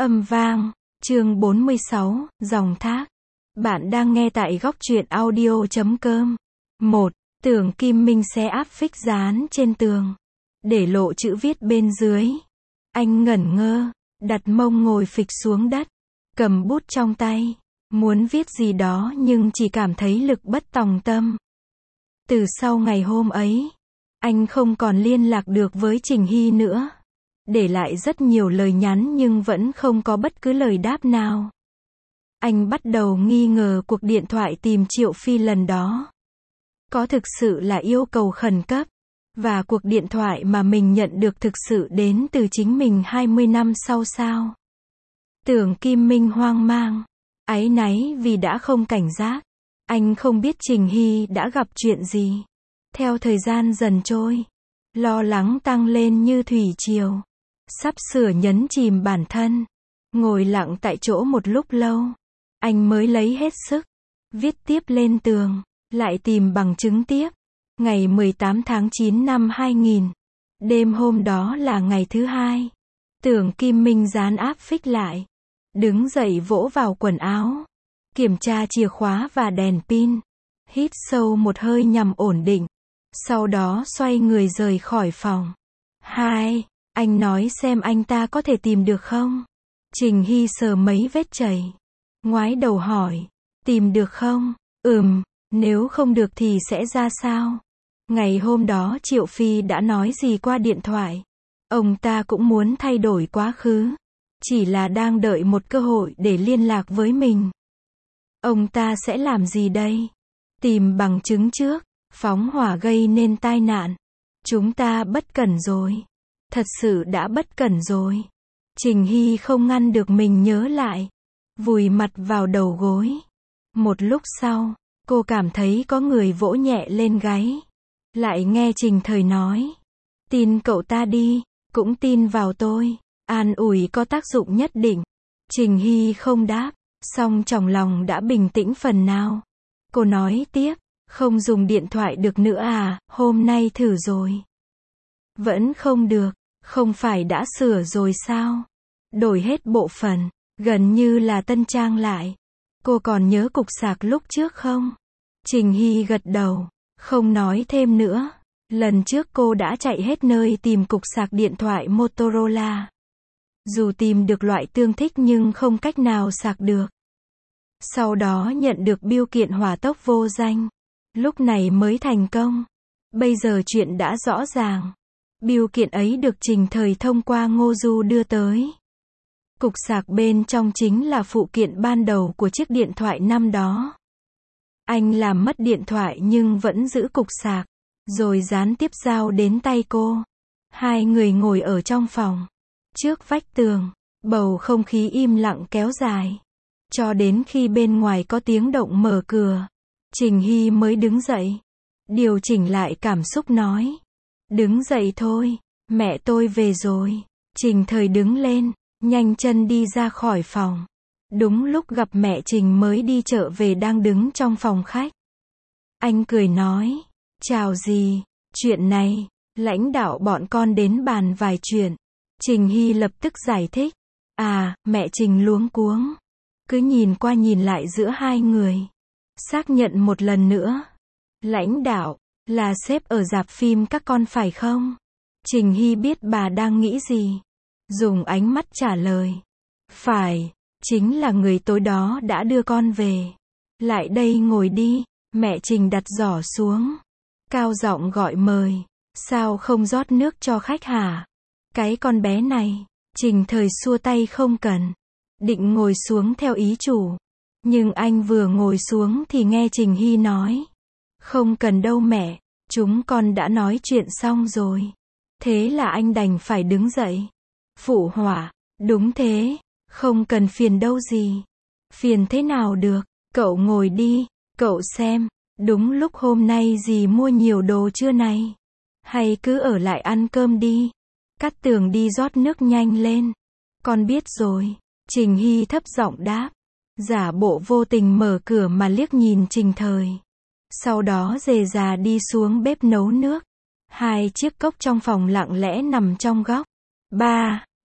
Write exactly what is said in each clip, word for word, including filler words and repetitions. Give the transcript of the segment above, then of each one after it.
Âm vang, chương bốn mươi sáu, dòng thác. Bạn đang nghe tại góc truyện audio chấm com. một. Tưởng Kim Minh xé áp phích dán trên tường, để lộ chữ viết bên dưới. Anh ngẩn ngơ, đặt mông ngồi phịch xuống đất, cầm bút trong tay, muốn viết gì đó nhưng chỉ cảm thấy lực bất tòng tâm. Từ sau ngày hôm ấy, anh không còn liên lạc được với Trình Hy nữa. Để lại rất nhiều lời nhắn nhưng vẫn không có bất cứ lời đáp nào. Anh bắt đầu nghi ngờ cuộc điện thoại tìm Triệu Phi lần đó có thực sự là yêu cầu khẩn cấp, và cuộc điện thoại mà mình nhận được thực sự đến từ chính mình hai mươi năm sau sao. Tưởng Kim Minh hoang mang, áy náy vì đã không cảnh giác. Anh không biết Trình Hy đã gặp chuyện gì. Theo thời gian dần trôi, lo lắng tăng lên như thủy triều. Sắp sửa nhấn chìm bản thân. Ngồi lặng tại chỗ một lúc lâu, anh mới lấy hết sức, viết tiếp lên tường, lại tìm bằng chứng tiếp. Ngày mười tám tháng chín năm hai nghìn, đêm hôm đó là ngày thứ hai. Tưởng Kim Minh dán áp phích lại, đứng dậy vỗ vào quần áo, kiểm tra chìa khóa và đèn pin, hít sâu một hơi nhằm ổn định, sau đó xoay người rời khỏi phòng. Hai. Anh nói xem anh ta có thể tìm được không? Trình Hy sờ mấy vết chảy, ngoái đầu hỏi, tìm được không? Ừm, nếu không được thì sẽ ra sao? Ngày hôm đó Triệu Phi đã nói gì qua điện thoại? Ông ta cũng muốn thay đổi quá khứ, chỉ là đang đợi một cơ hội để liên lạc với mình. Ông ta sẽ làm gì đây? Tìm bằng chứng trước, phóng hỏa gây nên tai nạn. Chúng ta bất cẩn rồi. Thật sự đã bất cẩn rồi. Trình Hy không ngăn được mình nhớ lại, vùi mặt vào đầu gối. Một lúc sau, cô cảm thấy có người vỗ nhẹ lên gáy. Lại nghe Trình Thời nói, tin cậu ta đi, cũng tin vào tôi. An ủi có tác dụng nhất định. Trình Hy không đáp, song trong lòng đã bình tĩnh phần nào. Cô nói tiếp, không dùng điện thoại được nữa à, hôm nay thử rồi. Vẫn không được. Không phải đã sửa rồi sao? Đổi hết bộ phận, gần như là tân trang lại. Cô còn nhớ cục sạc lúc trước không? Trình Hy gật đầu, không nói thêm nữa. Lần trước cô đã chạy hết nơi tìm cục sạc điện thoại Motorola. Dù tìm được loại tương thích nhưng không cách nào sạc được. Sau đó nhận được bưu kiện hỏa tốc vô danh. Lúc này mới thành công. Bây giờ chuyện đã rõ ràng. Bưu kiện ấy được Trình Thời thông qua Ngô Du đưa tới. Cục sạc bên trong chính là phụ kiện ban đầu của chiếc điện thoại năm đó. Anh làm mất điện thoại nhưng vẫn giữ cục sạc, rồi gián tiếp giao đến tay cô. Hai người ngồi ở trong phòng, trước vách tường, bầu không khí im lặng kéo dài. Cho đến khi bên ngoài có tiếng động mở cửa, Trình Hy mới đứng dậy, điều chỉnh lại cảm xúc nói. Đứng dậy thôi, mẹ tôi về rồi. Trình Thời đứng lên, nhanh chân đi ra khỏi phòng. Đúng lúc gặp mẹ Trình mới đi chợ về đang đứng trong phòng khách. Anh cười nói, chào dì, chuyện này, lãnh đạo bọn con đến bàn vài chuyện. Trình Hy lập tức giải thích. À, mẹ Trình luống cuống, cứ nhìn qua nhìn lại giữa hai người. Xác nhận một lần nữa. Lãnh đạo, là sếp ở rạp phim các con phải không? Trình Hy biết bà đang nghĩ gì. Dùng ánh mắt trả lời. Phải, chính là người tối đó đã đưa con về. Lại đây ngồi đi. Mẹ Trình đặt giỏ xuống, cao giọng gọi mời. Sao không rót nước cho khách hả? Cái con bé này. Trình Thời xua tay không cần. Định ngồi xuống theo ý chủ. Nhưng anh vừa ngồi xuống thì nghe Trình Hy nói. Không cần đâu mẹ, chúng con đã nói chuyện xong rồi. Thế là anh đành phải đứng dậy. Phụ họa, đúng thế, không cần phiền đâu gì. Phiền thế nào được, cậu ngồi đi, cậu xem, đúng lúc hôm nay dì mua nhiều đồ trưa này. Hay cứ ở lại ăn cơm đi. Cát Tường đi rót nước nhanh lên. Con biết rồi, Trình Hy thấp giọng đáp. Giả bộ vô tình mở cửa mà liếc nhìn Trình Thời. Sau đó dề già đi xuống bếp nấu nước. Hai chiếc cốc trong phòng lặng lẽ nằm trong góc. Ba.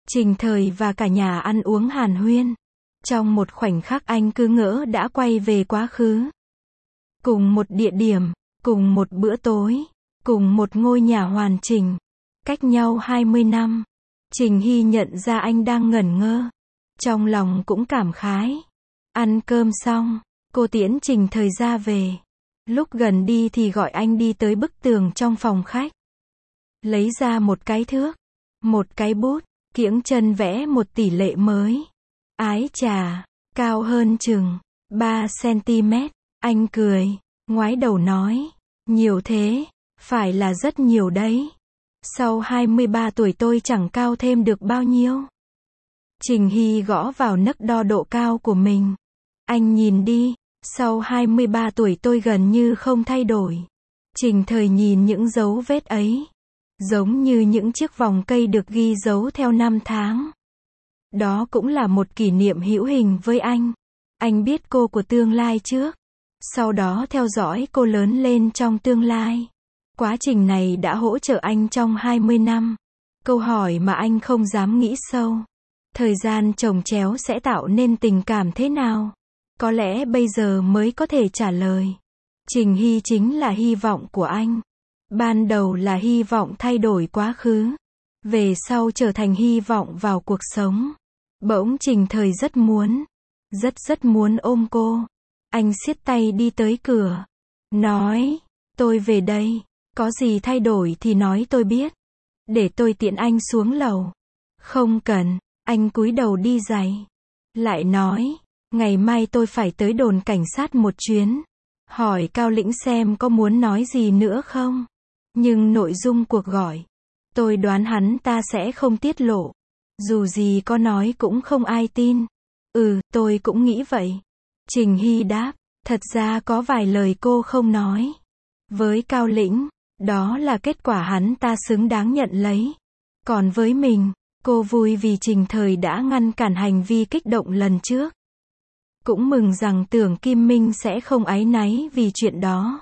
Trình Thời và cả nhà ăn uống hàn huyên. Trong một khoảnh khắc anh cứ ngỡ đã quay về quá khứ. Cùng một địa điểm, cùng một bữa tối, cùng một ngôi nhà hoàn chỉnh, cách nhau hai mươi năm. Trình Hy nhận ra anh đang ngẩn ngơ. Trong lòng cũng cảm khái. Ăn cơm xong, cô tiễn Trình Thời ra về. Lúc gần đi thì gọi anh đi tới bức tường trong phòng khách. Lấy ra một cái thước, một cái bút, kiễng chân vẽ một tỷ lệ mới. Ái chà, cao hơn chừng ba xăng-ti-mét. Anh cười, ngoái đầu nói, nhiều thế, phải là rất nhiều đấy. Sau hai mươi ba tuổi tôi chẳng cao thêm được bao nhiêu. Trình Hy gõ vào nấc đo độ cao của mình. Anh nhìn đi, sau hai mươi ba tuổi tôi gần như không thay đổi. Trình Thời nhìn những dấu vết ấy, giống như những chiếc vòng cây được ghi dấu theo năm tháng. Đó cũng là một kỷ niệm hữu hình với anh. Anh biết cô của tương lai trước, sau đó theo dõi cô lớn lên trong tương lai. Quá trình này đã hỗ trợ anh trong hai mươi năm. Câu hỏi mà anh không dám nghĩ sâu. Thời gian chồng chéo sẽ tạo nên tình cảm thế nào? Có lẽ bây giờ mới có thể trả lời. Trình Hy chính là hy vọng của anh. Ban đầu là hy vọng thay đổi quá khứ. Về sau trở thành hy vọng vào cuộc sống. Bỗng Trình Thời rất muốn, rất rất muốn ôm cô. Anh siết tay đi tới cửa. Nói, tôi về đây. Có gì thay đổi thì nói tôi biết. Để tôi tiễn anh xuống lầu. Không cần, anh cúi đầu đi giày. Lại nói, ngày mai tôi phải tới đồn cảnh sát một chuyến. Hỏi Cao Lĩnh xem có muốn nói gì nữa không. Nhưng nội dung cuộc gọi, tôi đoán hắn ta sẽ không tiết lộ. Dù gì có nói cũng không ai tin. Ừ, tôi cũng nghĩ vậy. Trình Hy đáp, thật ra có vài lời cô không nói. Với Cao Lĩnh, đó là kết quả hắn ta xứng đáng nhận lấy. Còn với mình, cô vui vì Trình Thời đã ngăn cản hành vi kích động lần trước. Cũng mừng rằng Tưởng Kim Minh sẽ không áy náy vì chuyện đó.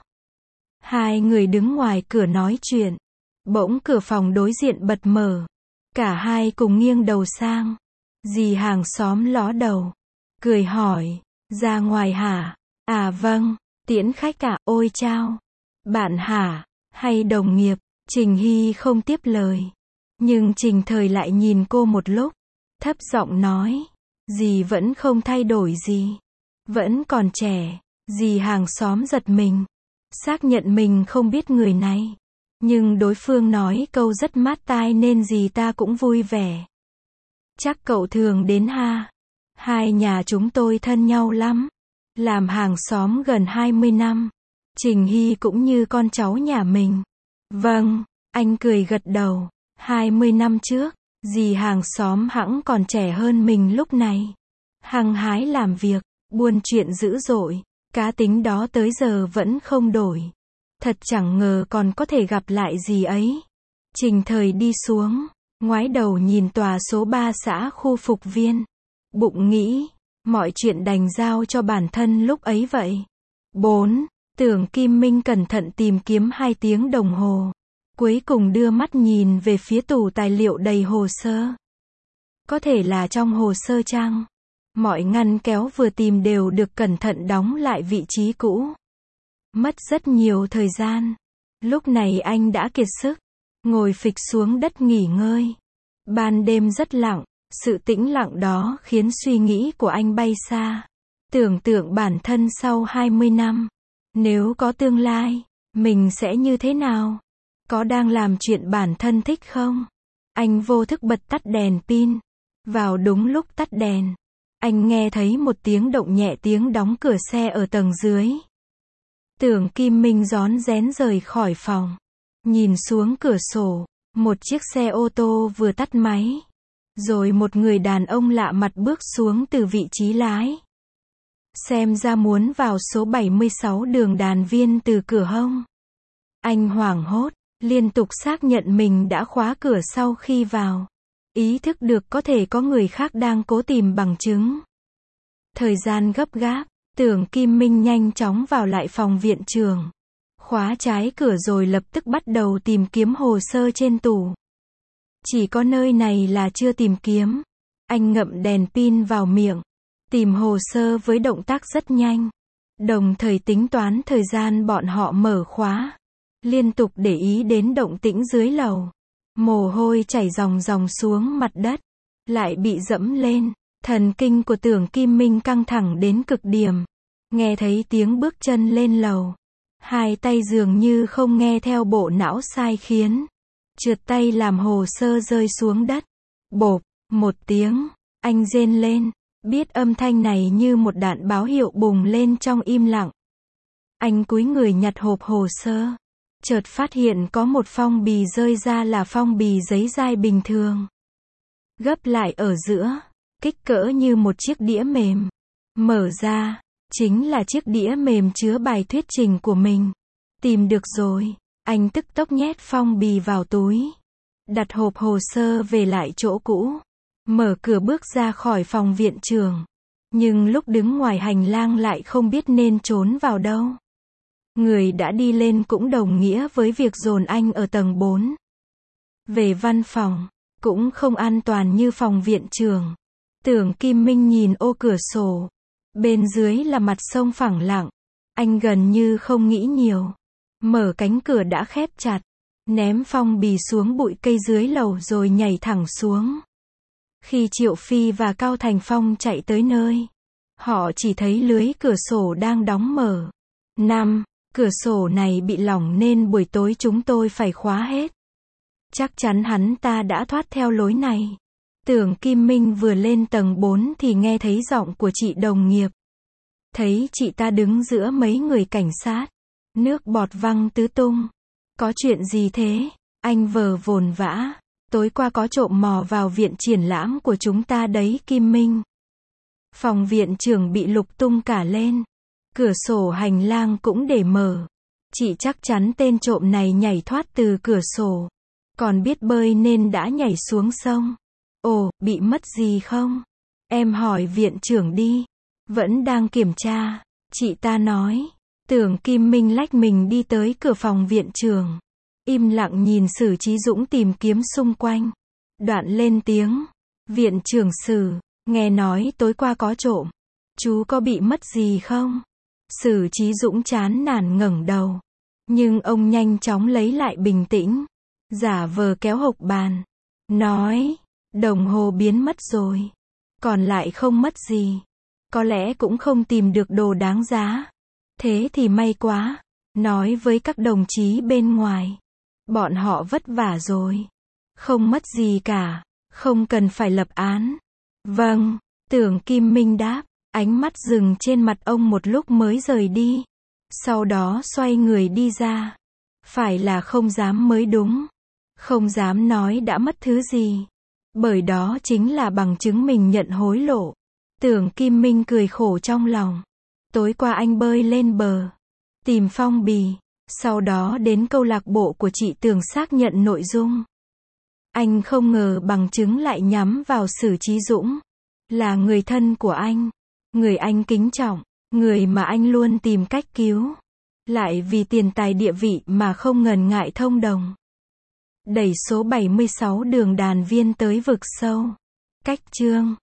Hai người đứng ngoài cửa nói chuyện. Bỗng cửa phòng đối diện bật mở. Cả hai cùng nghiêng đầu sang. Dì hàng xóm ló đầu. Cười hỏi, ra ngoài hả? À vâng, tiễn khách à, ôi chao. Bạn hả? Hay đồng nghiệp? Trình Hy không tiếp lời. Nhưng Trình Thời lại nhìn cô một lúc. Thấp giọng nói, dì vẫn không thay đổi gì. Vẫn còn trẻ. Dì hàng xóm giật mình. Xác nhận mình không biết người này. Nhưng đối phương nói câu rất mát tai nên dì ta cũng vui vẻ. Chắc cậu thường đến ha. Hai nhà chúng tôi thân nhau lắm. Làm hàng xóm gần hai mươi năm. Trình Hy cũng như con cháu nhà mình. Vâng, anh cười gật đầu. hai mươi năm trước, dì hàng xóm hẵng còn trẻ hơn mình lúc này. Hăng hái làm việc, buôn chuyện dữ dội. Cá tính đó tới giờ vẫn không đổi. Thật chẳng ngờ còn có thể gặp lại dì ấy. Trình Thời đi xuống, ngoái đầu nhìn tòa số ba xã khu phục viên. Bụng nghĩ, mọi chuyện đành giao cho bản thân lúc ấy vậy. bốn. Tưởng Kim Minh cẩn thận tìm kiếm hai tiếng đồng hồ. Cuối cùng đưa mắt nhìn về phía tủ tài liệu đầy hồ sơ. Có thể là trong hồ sơ chăng? Mọi ngăn kéo vừa tìm đều được cẩn thận đóng lại vị trí cũ. Mất rất nhiều thời gian. Lúc này anh đã kiệt sức. Ngồi phịch xuống đất nghỉ ngơi. Ban đêm rất lặng. Sự tĩnh lặng đó khiến suy nghĩ của anh bay xa. Tưởng tượng bản thân sau hai mươi năm. Nếu có tương lai, mình sẽ như thế nào? Có đang làm chuyện bản thân thích không? Anh vô thức bật tắt đèn pin. Vào đúng lúc tắt đèn, anh nghe thấy một tiếng động nhẹ, tiếng đóng cửa xe ở tầng dưới. Tưởng Kim Minh rón rén rời khỏi phòng. Nhìn xuống cửa sổ, một chiếc xe ô tô vừa tắt máy. Rồi một người đàn ông lạ mặt bước xuống từ vị trí lái. Xem ra muốn vào số bảy mươi sáu đường Đàn Viên từ cửa hông. Anh hoảng hốt, liên tục xác nhận mình đã khóa cửa sau khi vào. Ý thức được có thể có người khác đang cố tìm bằng chứng. Thời gian gấp gáp, Tưởng Kim Minh nhanh chóng vào lại phòng viện trưởng. Khóa trái cửa rồi lập tức bắt đầu tìm kiếm hồ sơ trên tủ. Chỉ có nơi này là chưa tìm kiếm. Anh ngậm đèn pin vào miệng, tìm hồ sơ với động tác rất nhanh, đồng thời tính toán thời gian bọn họ mở khóa, liên tục để ý đến động tĩnh dưới lầu. Mồ hôi chảy ròng ròng xuống mặt đất, lại bị dẫm lên, thần kinh của Tưởng Kim Minh căng thẳng đến cực điểm. Nghe thấy tiếng bước chân lên lầu, hai tay dường như không nghe theo bộ não sai khiến, trượt tay làm hồ sơ rơi xuống đất. Bộp, một tiếng, anh rên lên, biết âm thanh này như một đạn báo hiệu bùng lên trong im lặng. Anh cúi người nhặt hộp hồ sơ, chợt phát hiện có một phong bì rơi ra là phong bì giấy dai bình thường, gấp lại ở giữa, kích cỡ như một chiếc đĩa mềm. Mở ra, chính là chiếc đĩa mềm chứa bài thuyết trình của mình. Tìm được rồi, anh tức tốc nhét phong bì vào túi, đặt hộp hồ sơ về lại chỗ cũ, mở cửa bước ra khỏi phòng viện trưởng. Nhưng lúc đứng ngoài hành lang lại không biết nên trốn vào đâu. Người đã đi lên cũng đồng nghĩa với việc dồn anh ở tầng bốn. Về văn phòng, cũng không an toàn như phòng viện trưởng. Tưởng Kim Minh nhìn ô cửa sổ, bên dưới là mặt sông phẳng lặng. Anh gần như không nghĩ nhiều, mở cánh cửa đã khép chặt, ném phong bì xuống bụi cây dưới lầu rồi nhảy thẳng xuống. Khi Triệu Phi và Cao Thành Phong chạy tới nơi, họ chỉ thấy lưới cửa sổ đang đóng mở. Năm, cửa sổ này bị lỏng nên buổi tối chúng tôi phải khóa hết. Chắc chắn hắn ta đã thoát theo lối này. Tưởng Kim Minh vừa lên tầng bốn thì nghe thấy giọng của chị đồng nghiệp. Thấy chị ta đứng giữa mấy người cảnh sát, nước bọt văng tứ tung. Có chuyện gì thế? Anh vờ vồn vã. Tối qua có trộm mò vào viện triển lãm của chúng ta đấy Kim Minh. Phòng viện trưởng bị lục tung cả lên. Cửa sổ hành lang cũng để mở. Chị chắc chắn tên trộm này nhảy thoát từ cửa sổ. Còn biết bơi nên đã nhảy xuống sông. Ồ, bị mất gì không? Em hỏi viện trưởng đi. Vẫn đang kiểm tra, chị ta nói. Tưởng Kim Minh lách mình đi tới cửa phòng viện trưởng. Im lặng nhìn Sử Chí Dũng tìm kiếm xung quanh. Đoạn lên tiếng. Viện trưởng Sử, nghe nói tối qua có trộm. Chú có bị mất gì không? Sử Chí Dũng chán nản ngẩng đầu. Nhưng ông nhanh chóng lấy lại bình tĩnh. Giả vờ kéo hộc bàn. Nói, đồng hồ biến mất rồi. Còn lại không mất gì. Có lẽ cũng không tìm được đồ đáng giá. Thế thì may quá. Nói với các đồng chí bên ngoài. Bọn họ vất vả rồi. Không mất gì cả. Không cần phải lập án. Vâng, Tưởng Kim Minh đáp. Ánh mắt dừng trên mặt ông một lúc mới rời đi. Sau đó xoay người đi ra. Phải là không dám mới đúng. Không dám nói đã mất thứ gì. Bởi đó chính là bằng chứng mình nhận hối lộ. Tưởng Kim Minh cười khổ trong lòng. Tối qua anh bơi lên bờ, tìm phong bì, sau đó đến câu lạc bộ của chị Tưởng xác nhận nội dung. Anh không ngờ bằng chứng lại nhắm vào Sử Chí Dũng. Là người thân của anh, người anh kính trọng, người mà anh luôn tìm cách cứu. Lại vì tiền tài địa vị mà không ngần ngại thông đồng. Đẩy số bảy mươi sáu đường đàn viên tới vực sâu. Cách chương